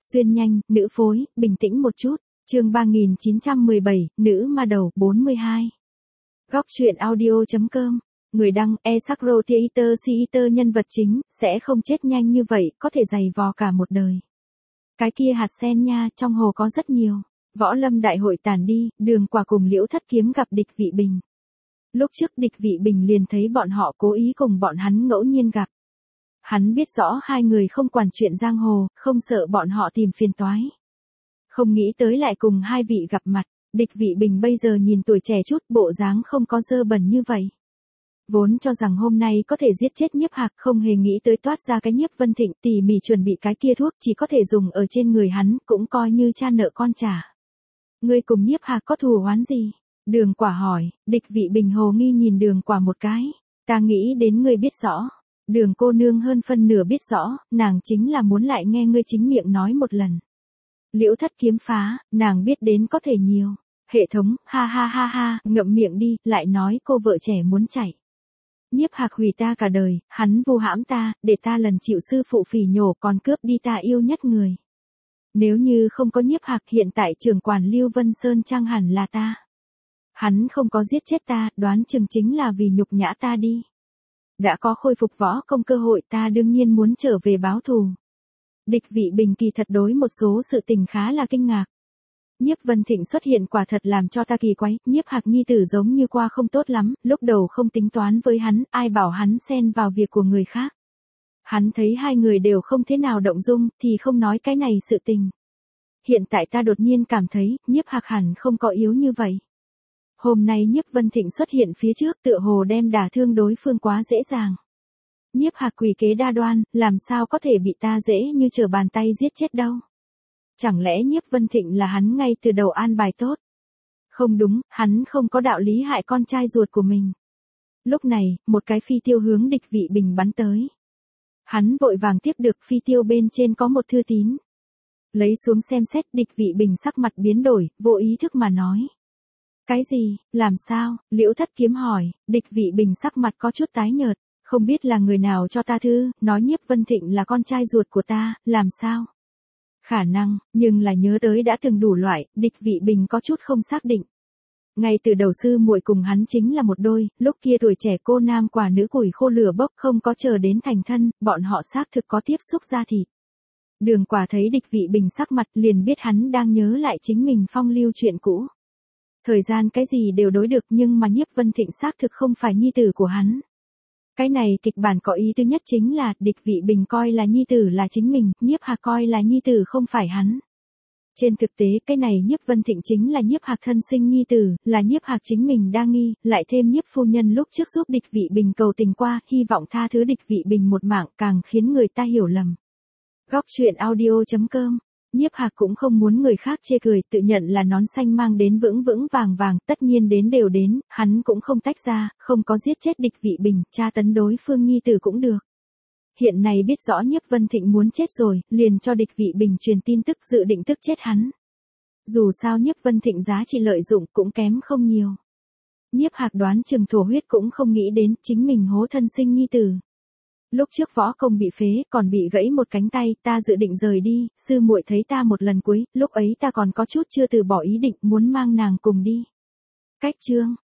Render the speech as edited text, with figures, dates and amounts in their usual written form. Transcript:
Xuyên nhanh, nữ phối, bình tĩnh một chút. Chương 3917, nữ ma đầu, 42. Góc truyện audio.com. Người đăng, Esakro Theater nhân vật chính, sẽ không chết nhanh như vậy, có thể dày vò cả một đời. Cái kia hạt sen nha, trong hồ có rất nhiều. Võ lâm đại hội tàn đi, Đường Quả cùng Liễu Thất Kiếm gặp Địch Vị Bình. Lúc trước Địch Vị Bình liền thấy bọn họ cố ý cùng bọn hắn ngẫu nhiên gặp. Hắn biết rõ hai người không quản chuyện giang hồ, không sợ bọn họ tìm phiền toái. Không nghĩ tới lại cùng hai vị gặp mặt, Địch Vị Bình bây giờ nhìn tuổi trẻ chút, bộ dáng không có dơ bẩn như vậy. Vốn cho rằng hôm nay có thể giết chết Nhiếp Hạc, không hề nghĩ tới toát ra cái Nhiếp Vân Thịnh, tỉ mỉ chuẩn bị cái kia thuốc chỉ có thể dùng ở trên người hắn, cũng coi như cha nợ con trả. Ngươi cùng Nhiếp Hạc có thù oán gì? Đường Quả hỏi. Địch Vị Bình hồ nghi nhìn Đường Quả một cái. Ta nghĩ đến ngươi biết rõ. Đường cô nương hơn phân nửa biết rõ, nàng chính là muốn lại nghe ngươi chính miệng nói một lần. Liễu Thất Kiếm phá, nàng biết đến có thể nhiều. Hệ thống, ha ha ha ha, ngậm miệng đi, lại nói cô vợ trẻ muốn chạy. Nhiếp Hạc hủy ta cả đời, hắn vu hãm ta, để ta lần chịu sư phụ phỉ nhổ còn cướp đi ta yêu nhất người. Nếu như không có Nhiếp Hạc, hiện tại trưởng quản Lưu Vân Sơn Trang hẳn là ta. Hắn không có giết chết ta, đoán chừng chính là vì nhục nhã ta đi. Đã có khôi phục võ công cơ hội, ta đương nhiên muốn trở về báo thù. Địch Vị Bình kỳ thật đối một số sự tình khá là kinh ngạc. Nhiếp Vân Thịnh xuất hiện quả thật làm cho ta kỳ quái, Nhiếp Hạc nhi tử giống như qua không tốt lắm, lúc đầu không tính toán với hắn, ai bảo hắn xen vào việc của người khác. Hắn thấy hai người đều không thế nào động dung, thì không nói cái này sự tình. Hiện tại ta đột nhiên cảm thấy, Nhiếp Hạc hẳn không có yếu như vậy. Hôm nay Nhiếp Vân Thịnh xuất hiện phía trước, tựa hồ đem đả thương đối phương quá dễ dàng. Nhiếp Hạc quỷ kế đa đoan, làm sao có thể bị ta dễ như trở bàn tay giết chết đâu. Chẳng lẽ Nhiếp Vân Thịnh là hắn ngay từ đầu an bài tốt? Không đúng, hắn không có đạo lý hại con trai ruột của mình. Lúc này, một cái phi tiêu hướng Địch Vị Bình bắn tới. Hắn vội vàng tiếp được phi tiêu, bên trên có một thư tín. Lấy xuống xem xét, Địch Vị Bình sắc mặt biến đổi, vô ý thức mà nói. Cái gì, làm sao? Liễu Thất Kiếm hỏi. Địch Vị Bình sắc mặt có chút tái nhợt, không biết là người nào cho ta thư, nói Nhiếp Vân Thịnh là con trai ruột của ta, làm sao? Khả năng, nhưng là nhớ tới đã từng đủ loại, Địch Vị Bình có chút không xác định. Ngay từ đầu sư muội cùng hắn chính là một đôi, lúc kia tuổi trẻ cô nam quả nữ củi khô lửa bốc, không có chờ đến thành thân, bọn họ xác thực có tiếp xúc da thịt. Đường Quả thấy Địch Vị Bình sắc mặt, liền biết hắn đang nhớ lại chính mình phong lưu chuyện cũ. Thời gian cái gì đều đối được, nhưng mà Nhiếp Vân Thịnh xác thực không phải nhi tử của hắn. Cái này kịch bản có ý tứ nhất chính là, Địch Vị Bình coi là nhi tử là chính mình, Nhiếp Hạc coi là nhi tử không phải hắn. Trên thực tế, cái này Nhiếp Vân Thịnh chính là Nhiếp Hạc thân sinh nhi tử, là Nhiếp Hạc chính mình đa nghi, lại thêm Nhiếp phu nhân lúc trước giúp Địch Vị Bình cầu tình qua, hy vọng tha thứ Địch Vị Bình một mạng, càng khiến người ta hiểu lầm. Góc truyện audio.com. Nhiếp Hạc cũng không muốn người khác chê cười, tự nhận là nón xanh mang đến vững vững vàng vàng, tất nhiên đến đều đến, hắn cũng không tách ra, không có giết chết Địch Vị Bình, tra tấn đối phương nhi tử cũng được. Hiện nay biết rõ Nhiếp Vân Thịnh muốn chết rồi, liền cho Địch Vị Bình truyền tin tức, dự định tức chết hắn. Dù sao Nhiếp Vân Thịnh giá trị lợi dụng cũng kém không nhiều. Nhiếp Hạc đoán chừng thổ huyết cũng không nghĩ đến, chính mình hố thân sinh nhi tử. Lúc trước võ công bị phế, còn bị gãy một cánh tay, ta dự định rời đi, sư muội thấy ta một lần cuối, lúc ấy ta còn có chút chưa từ bỏ ý định, muốn mang nàng cùng đi. Cách chương.